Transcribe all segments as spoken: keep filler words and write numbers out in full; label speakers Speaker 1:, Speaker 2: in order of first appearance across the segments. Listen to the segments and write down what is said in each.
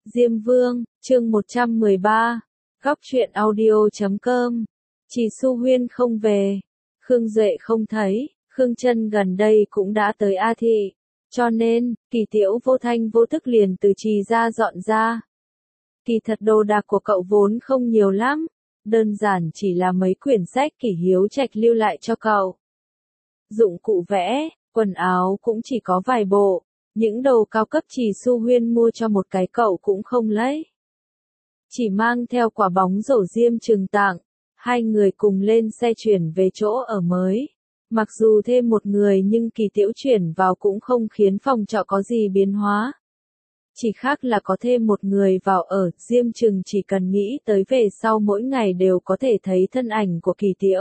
Speaker 1: Diêm Vương, chương một trăm mười ba, góc truyện audio chấm com. Chỉ Xu Huyên không về, Khương Duệ không thấy, Khương Chân gần đây cũng đã tới A Thị, cho nên, Kỳ Tiễu vô thanh vô tức liền từ Trì ra dọn ra. Kỳ thật đồ đạc của cậu vốn không nhiều lắm, đơn giản chỉ là mấy quyển sách Kỷ Hiếu Trạch lưu lại cho cậu. Dụng cụ vẽ, quần áo cũng chỉ có vài bộ. Những đồ cao cấp Trì Xu Huyên mua cho một cái cậu cũng không lấy. Chỉ mang theo quả bóng rổ Diêm Trừng tặng, hai người cùng lên xe chuyển về chỗ ở mới. Mặc dù thêm một người nhưng Kỳ Tiễu chuyển vào cũng không khiến phòng trọ có gì biến hóa. Chỉ khác là có thêm một người vào ở, Diêm Trừng chỉ cần nghĩ tới về sau mỗi ngày đều có thể thấy thân ảnh của Kỳ Tiễu.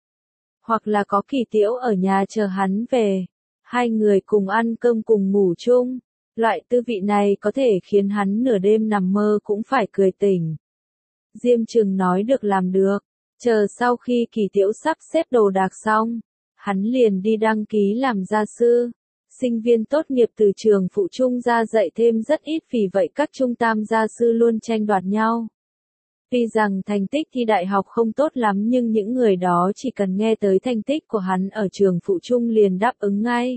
Speaker 1: Hoặc là có Kỳ Tiễu ở nhà chờ hắn về. Hai người cùng ăn cơm cùng ngủ chung, loại tư vị này có thể khiến hắn nửa đêm nằm mơ cũng phải cười tỉnh. Diêm Trừng nói được làm được, chờ sau khi Kỳ Tiễu sắp xếp đồ đạc xong, hắn liền đi đăng ký làm gia sư. Sinh viên tốt nghiệp từ trường phụ trung ra dạy thêm rất ít, vì vậy các trung tam gia sư luôn tranh đoạt nhau. Tuy rằng thành tích thi đại học không tốt lắm nhưng những người đó chỉ cần nghe tới thành tích của hắn ở trường phụ trung liền đáp ứng ngay.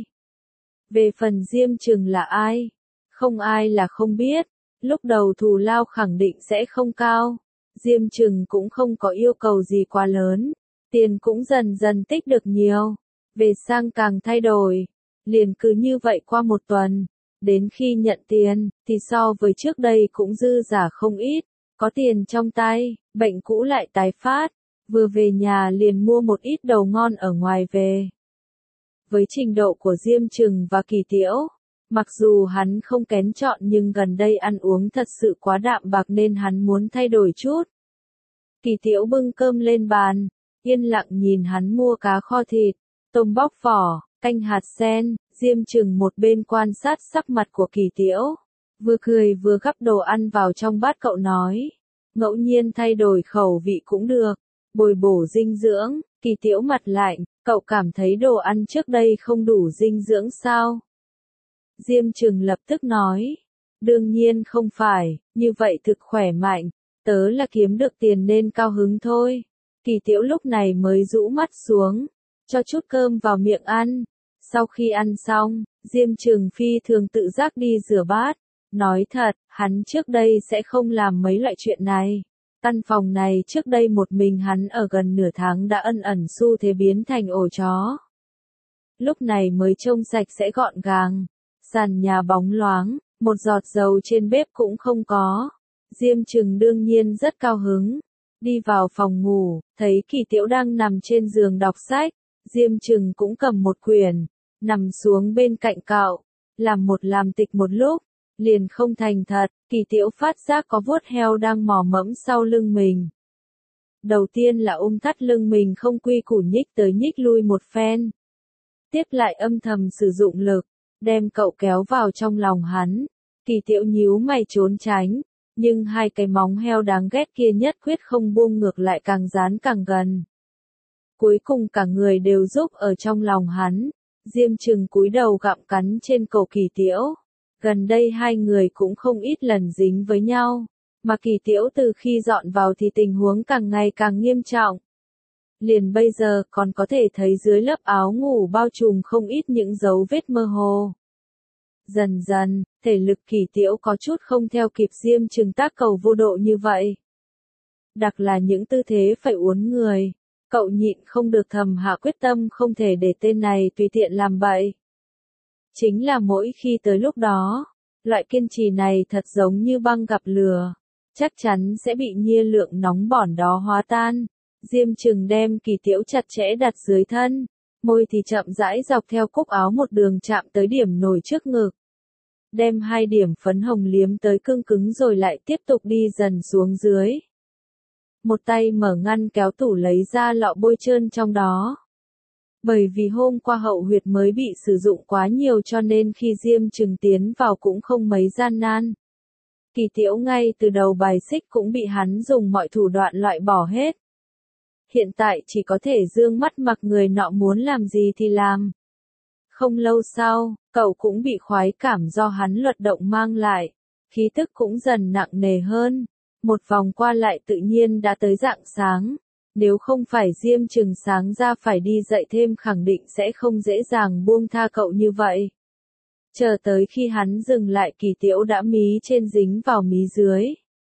Speaker 1: Về phần Diêm Trừng là ai? Không ai là không biết. Lúc đầu thù lao khẳng định sẽ không cao. Diêm Trừng cũng không có yêu cầu gì quá lớn. Tiền cũng dần dần tích được nhiều. Về sang càng thay đổi. Liền cứ như vậy qua một tuần. Đến khi nhận tiền, thì so với trước đây cũng dư giả không ít. Có tiền trong tay, bệnh cũ lại tái phát, vừa về nhà liền mua một ít đồ ngon ở ngoài về. Với trình độ của Diêm Trừng và Kỳ Tiễu, mặc dù hắn không kén chọn nhưng gần đây ăn uống thật sự quá đạm bạc nên hắn muốn thay đổi chút. Kỳ Tiễu bưng cơm lên bàn, yên lặng nhìn hắn mua cá kho thịt, tôm bóc vỏ, canh hạt sen. Diêm Trừng một bên quan sát sắc mặt của Kỳ Tiễu, vừa cười vừa gắp đồ ăn vào trong bát cậu nói, ngẫu nhiên thay đổi khẩu vị cũng được, bồi bổ dinh dưỡng. Kỳ Tiễu mặt lạnh, cậu cảm thấy đồ ăn trước đây không đủ dinh dưỡng sao? Diêm Trừng lập tức nói, đương nhiên không phải, như vậy thực khỏe mạnh, tớ là kiếm được tiền nên cao hứng thôi. Kỳ Tiễu lúc này mới rũ mắt xuống, cho chút cơm vào miệng ăn. Sau khi ăn xong, Diêm Trừng phi thường tự giác đi rửa bát. Nói thật, hắn trước đây sẽ không làm mấy loại chuyện này. Căn phòng này trước đây một mình hắn ở gần nửa tháng đã ân ẩn xu thế biến thành ổ chó. Lúc này mới trông sạch sẽ gọn gàng. Sàn nhà bóng loáng, một giọt dầu trên bếp cũng không có. Diêm Trừng đương nhiên rất cao hứng. Đi vào phòng ngủ, thấy Kỳ Tiễu đang nằm trên giường đọc sách. Diêm Trừng cũng cầm một quyển, nằm xuống bên cạnh cậu. Làm một làm tịch một lúc. Liền không thành thật, Kỳ Tiễu phát giác có vuốt heo đang mò mẫm sau lưng mình. Đầu tiên là ôm thắt lưng mình không quy củ nhích tới nhích lui một phen. Tiếp lại âm thầm sử dụng lực, đem cậu kéo vào trong lòng hắn. Kỳ Tiễu nhíu mày trốn tránh, nhưng hai cái móng heo đáng ghét kia nhất quyết không buông, ngược lại càng dán càng gần. Cuối cùng cả người đều giúp ở trong lòng hắn. Diêm Trừng cúi đầu gặm cắn trên cổ Kỳ Tiễu. Gần đây hai người cũng không ít lần dính với nhau, mà Kỳ Tiễu từ khi dọn vào thì tình huống càng ngày càng nghiêm trọng. Liền bây giờ còn có thể thấy dưới lớp áo ngủ bao trùm không ít những dấu vết mơ hồ. Dần dần, thể lực Kỳ Tiễu có chút không theo kịp Diêm Trừng tác cầu vô độ như vậy. Đặc là những tư thế phải uốn người, cậu nhịn không được thầm hạ quyết tâm không thể để tên này tùy tiện làm bậy. Chính là mỗi khi tới lúc đó, loại kiên trì này thật giống như băng gặp lửa, chắc chắn sẽ bị nhiên lượng nóng bỏng đó hóa tan. Diêm Trừng đem Kỳ Tiễu chặt chẽ đặt dưới thân, môi thì chậm rãi dọc theo cúc áo một đường chạm tới điểm nổi trước ngực. Đem hai điểm phấn hồng liếm tới cương cứng rồi lại tiếp tục đi dần xuống dưới. Một tay mở ngăn kéo tủ lấy ra lọ bôi trơn trong đó. Bởi vì hôm qua hậu huyệt mới bị sử dụng quá nhiều cho nên khi Diêm Trừng tiến vào cũng không mấy gian nan. Kỳ Tiễu ngay từ đầu bài xích cũng bị hắn dùng mọi thủ đoạn loại bỏ hết. Hiện tại chỉ có thể dương mắt mặc người nọ muốn làm gì thì làm. Không lâu sau, cậu cũng bị khoái cảm do hắn luật động mang lại. Khí tức cũng dần nặng nề hơn. Một vòng qua lại tự nhiên đã tới rạng sáng. Nếu không phải Diêm Trừng sáng ra phải đi dậy thêm khẳng định sẽ không dễ dàng buông tha cậu như vậy. Chờ tới khi hắn dừng lại Kỳ Tiễu đã mí trên dính vào mí dưới.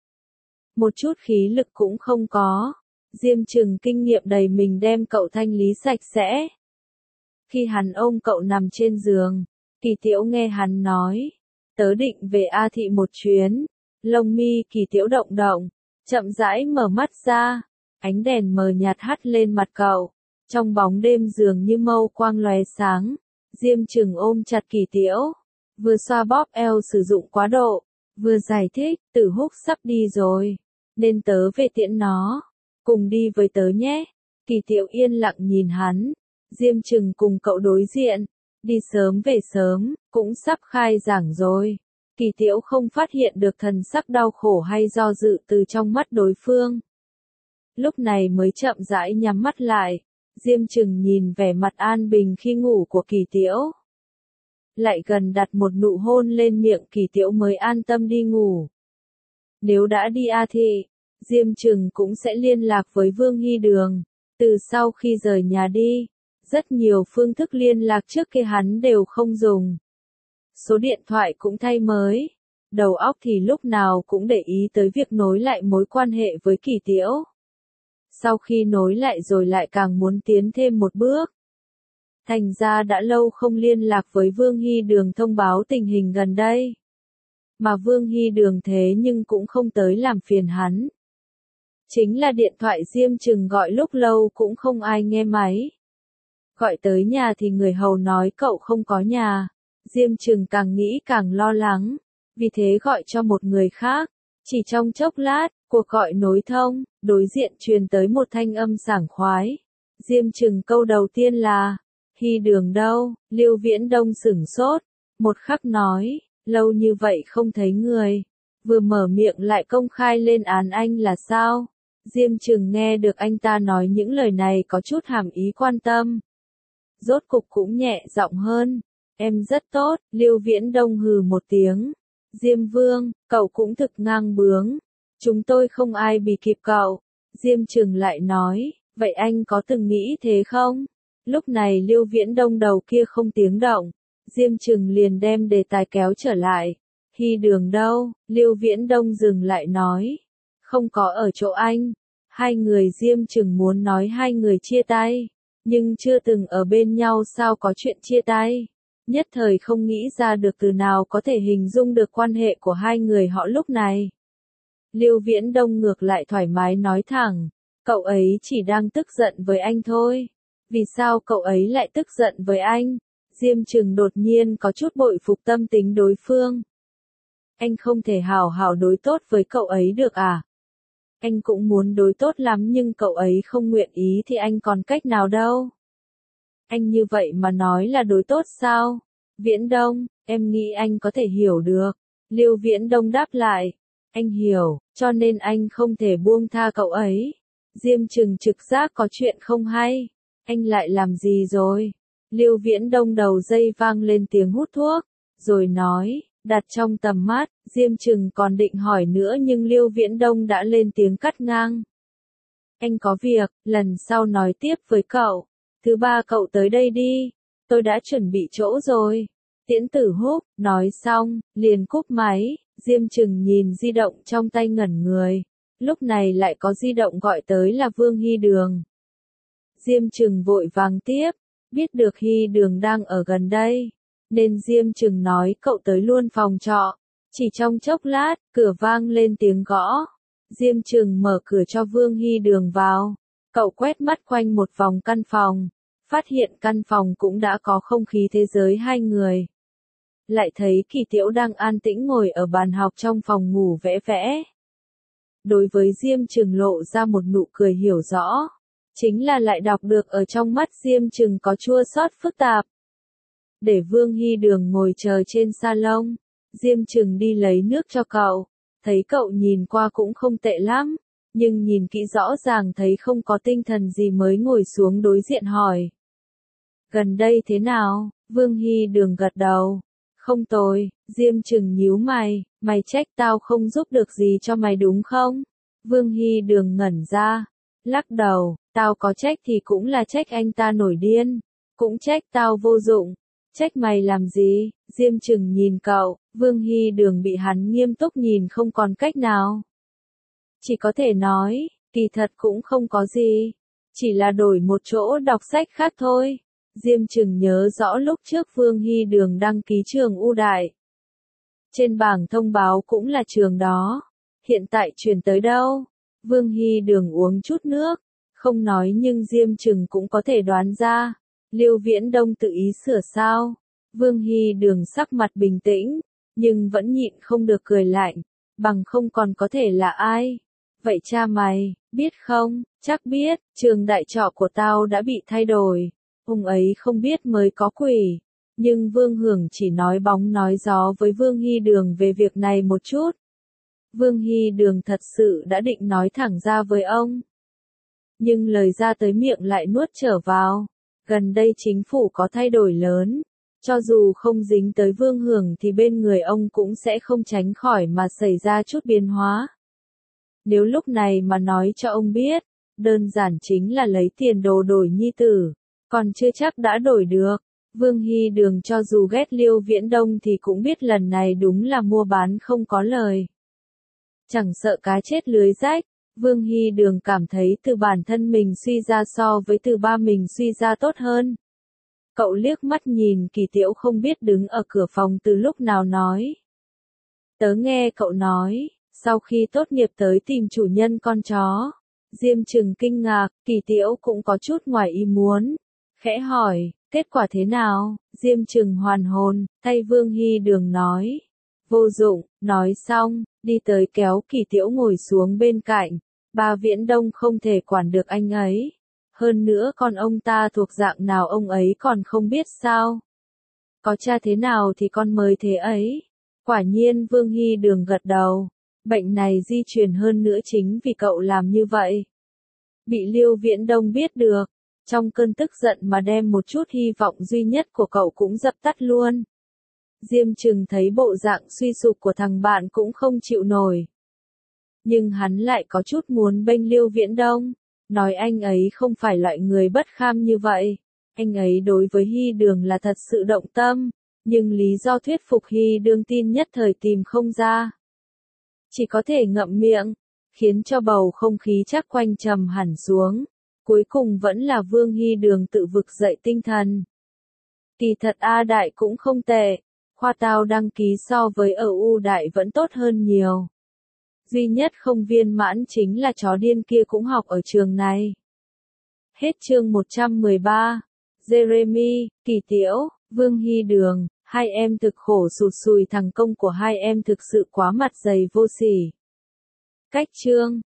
Speaker 1: Một chút khí lực cũng không có. Diêm Trừng kinh nghiệm đầy mình đem cậu thanh lý sạch sẽ. Khi hắn ôm cậu nằm trên giường, Kỳ Tiễu nghe hắn nói, tớ định về A Thị một chuyến. Lông mi Kỳ Tiễu động động, chậm rãi mở mắt ra, ánh đèn mờ nhạt hắt lên mặt cậu, trong bóng đêm dường như mâu quang lóe sáng. Diêm Trừng ôm chặt Kỳ Tiễu, vừa xoa bóp eo sử dụng quá độ, vừa giải thích, Tử Húc sắp đi rồi, nên tớ về tiễn nó, cùng đi với tớ nhé. Kỳ Tiễu yên lặng nhìn hắn, Diêm Trừng cùng cậu đối diện, đi sớm về sớm, cũng sắp khai giảng rồi. Kỳ Tiễu không phát hiện được thần sắc đau khổ hay do dự từ trong mắt đối phương. Lúc này mới chậm rãi nhắm mắt lại, Diêm Trừng nhìn vẻ mặt an bình khi ngủ của Kỳ Tiễu. Lại gần đặt một nụ hôn lên miệng Kỳ Tiễu mới an tâm đi ngủ. Nếu đã đi A Thị, Diêm Trừng cũng sẽ liên lạc với Vương Hy Đường. Từ sau khi rời nhà đi, rất nhiều phương thức liên lạc trước kia hắn đều không dùng. Số điện thoại cũng thay mới. Đầu óc thì lúc nào cũng để ý tới việc nối lại mối quan hệ với Kỳ Tiễu. Sau khi nối lại rồi lại càng muốn tiến thêm một bước. Thành ra đã lâu không liên lạc với Vương Hy Đường thông báo tình hình gần đây. Mà Vương Hy Đường thế nhưng cũng không tới làm phiền hắn. Chính là điện thoại Diêm Trừng gọi lúc lâu cũng không ai nghe máy. Gọi tới nhà thì người hầu nói cậu không có nhà. Diêm Trừng càng nghĩ càng lo lắng, vì thế gọi cho một người khác. Chỉ trong chốc lát, cuộc gọi nối thông, đối diện truyền tới một thanh âm sảng khoái. Diêm Trừng câu đầu tiên là, Hy Đường đâu? Lưu Viễn Đông sửng sốt, một khắc nói, lâu như vậy không thấy người. Vừa mở miệng lại công khai lên án anh là sao? Diêm Trừng nghe được anh ta nói những lời này có chút hàm ý quan tâm. Rốt cục cũng nhẹ giọng hơn. Em rất tốt, Lưu Viễn Đông hừ một tiếng. Diêm Vương, cậu cũng thực ngang bướng. Chúng tôi không ai bị kịp cậu. Diêm Trừng lại nói, vậy anh có từng nghĩ thế không? Lúc này Lưu Viễn Đông đầu kia không tiếng động. Diêm Trừng liền đem đề tài kéo trở lại. Hy Đường đâu? Lưu Viễn Đông dừng lại nói. Không có ở chỗ anh. Hai người Diêm Trừng muốn nói hai người chia tay. Nhưng chưa từng ở bên nhau sao có chuyện chia tay. Nhất thời không nghĩ ra được từ nào có thể hình dung được quan hệ của hai người họ lúc này. Lưu Viễn Đông ngược lại thoải mái nói thẳng, cậu ấy chỉ đang tức giận với anh thôi. Vì sao cậu ấy lại tức giận với anh? Diêm Trừng đột nhiên có chút bội phục tâm tính đối phương. Anh không thể hào hào đối tốt với cậu ấy được à? Anh cũng muốn đối tốt lắm nhưng cậu ấy không nguyện ý thì anh còn cách nào đâu. Anh như vậy mà nói là đối tốt sao? Viễn Đông, em nghĩ anh có thể hiểu được. Lưu Viễn Đông đáp lại. Anh hiểu, cho nên anh không thể buông tha cậu ấy. Diêm Trừng trực giác có chuyện không hay. Anh lại làm gì rồi? Lưu Viễn Đông đầu dây vang lên tiếng hút thuốc, rồi nói, đặt trong tầm mắt, Diêm Trừng còn định hỏi nữa nhưng Lưu Viễn Đông đã lên tiếng cắt ngang. Anh có việc, lần sau nói tiếp với cậu. Thứ ba cậu tới đây đi, tôi đã chuẩn bị chỗ rồi. Tiễn Tử Húc, nói xong, liền cúp máy, Diêm Trừng nhìn di động trong tay ngẩn người. Lúc này lại có di động gọi tới là Vương Hy Đường. Diêm Trừng vội vàng tiếp, biết được Hy Đường đang ở gần đây, nên Diêm Trừng nói cậu tới luôn phòng trọ. Chỉ trong chốc lát, cửa vang lên tiếng gõ. Diêm Trừng mở cửa cho Vương Hy Đường vào. Cậu quét mắt quanh một vòng căn phòng, phát hiện căn phòng cũng đã có không khí thế giới hai người. Lại thấy Kỳ Tiễu đang an tĩnh ngồi ở bàn học trong phòng ngủ vẽ vẽ. Đối với Diêm Trừng lộ ra một nụ cười hiểu rõ. Chính là lại đọc được ở trong mắt Diêm Trừng có chua xót phức tạp. Để Vương Hy Đường ngồi chờ trên salon, Diêm Trừng đi lấy nước cho cậu. Thấy cậu nhìn qua cũng không tệ lắm, nhưng nhìn kỹ rõ ràng thấy không có tinh thần gì mới ngồi xuống đối diện hỏi. Gần đây thế nào? Vương Hy Đường gật đầu. Không tồi, Diêm Trừng nhíu mày, mày trách tao không giúp được gì cho mày đúng không? Vương Hy Đường ngẩn ra, lắc đầu, tao có trách thì cũng là trách anh ta nổi điên, cũng trách tao vô dụng. Trách mày làm gì? Diêm Trừng nhìn cậu, Vương Hy Đường bị hắn nghiêm túc nhìn không còn cách nào. Chỉ có thể nói, kỳ thật cũng không có gì, chỉ là đổi một chỗ đọc sách khác thôi. Diêm Trừng nhớ rõ lúc trước Vương Hy Đường đăng ký trường ưu đại. Trên bảng thông báo cũng là trường đó. Hiện tại chuyển tới đâu? Vương Hy Đường uống chút nước, không nói nhưng Diêm Trừng cũng có thể đoán ra. Liêu Viễn Đông tự ý sửa sao? Vương Hy Đường sắc mặt bình tĩnh, nhưng vẫn nhịn không được cười lạnh, bằng không còn có thể là ai? Vậy cha mày, biết không? Chắc biết, trường đại trọ của tao đã bị thay đổi. Ông ấy không biết mới có quỷ. Nhưng Vương Hưởng chỉ nói bóng nói gió với Vương Hy Đường về việc này một chút. Vương Hy Đường thật sự đã định nói thẳng ra với ông. Nhưng lời ra tới miệng lại nuốt trở vào. Gần đây chính phủ có thay đổi lớn. Cho dù không dính tới Vương Hưởng thì bên người ông cũng sẽ không tránh khỏi mà xảy ra chút biến hóa. Nếu lúc này mà nói cho ông biết, đơn giản chính là lấy tiền đồ đổi nhi tử, còn chưa chắc đã đổi được. Vương Hy Đường cho dù ghét Liêu Viễn Đông thì cũng biết lần này đúng là mua bán không có lời. Chẳng sợ cá chết lưới rách, Vương Hy Đường cảm thấy từ bản thân mình suy ra so với từ ba mình suy ra tốt hơn. Cậu liếc mắt nhìn Kỳ Tiễu không biết đứng ở cửa phòng từ lúc nào nói. Tớ nghe cậu nói, sau khi tốt nghiệp tới tìm chủ nhân con chó. Diêm Trừng kinh ngạc, Kỳ Tiễu cũng có chút ngoài ý muốn. Khẽ hỏi, kết quả thế nào? Diêm Trừng hoàn hồn, thay Vương Hy Đường nói. Vô dụng, nói xong, đi tới kéo Kỳ Tiễu ngồi xuống bên cạnh. Ba Viễn Đông không thể quản được anh ấy. Hơn nữa con ông ta thuộc dạng nào ông ấy còn không biết sao. Có cha thế nào thì con mới thế ấy. Quả nhiên Vương Hy Đường gật đầu. Bệnh này di truyền hơn nữa chính vì cậu làm như vậy. Bị Liêu Viễn Đông biết được. Trong cơn tức giận mà đem một chút hy vọng duy nhất của cậu cũng dập tắt luôn. Diêm Trừng thấy bộ dạng suy sụp của thằng bạn cũng không chịu nổi. Nhưng hắn lại có chút muốn bênh Liêu Viễn Đông. Nói anh ấy không phải loại người bất kham như vậy. Anh ấy đối với Hy Đường là thật sự động tâm. Nhưng lý do thuyết phục Hy Đường tin nhất thời tìm không ra. Chỉ có thể ngậm miệng. Khiến cho bầu không khí chắc quanh trầm hẳn xuống. Cuối cùng vẫn là Vương Hy Đường tự vực dậy tinh thần. Kỳ thật A Đại cũng không tệ. Khoa tao đăng ký so với ở U Đại vẫn tốt hơn nhiều. Duy nhất không viên mãn chính là chó điên kia cũng học ở trường này. Hết chương một trăm mười ba. Jeremy, Kỳ Tiễu, Vương Hy Đường, hai em thực khổ sụt sùi thằng công của hai em thực sự quá mặt dày vô sỉ. Cách chương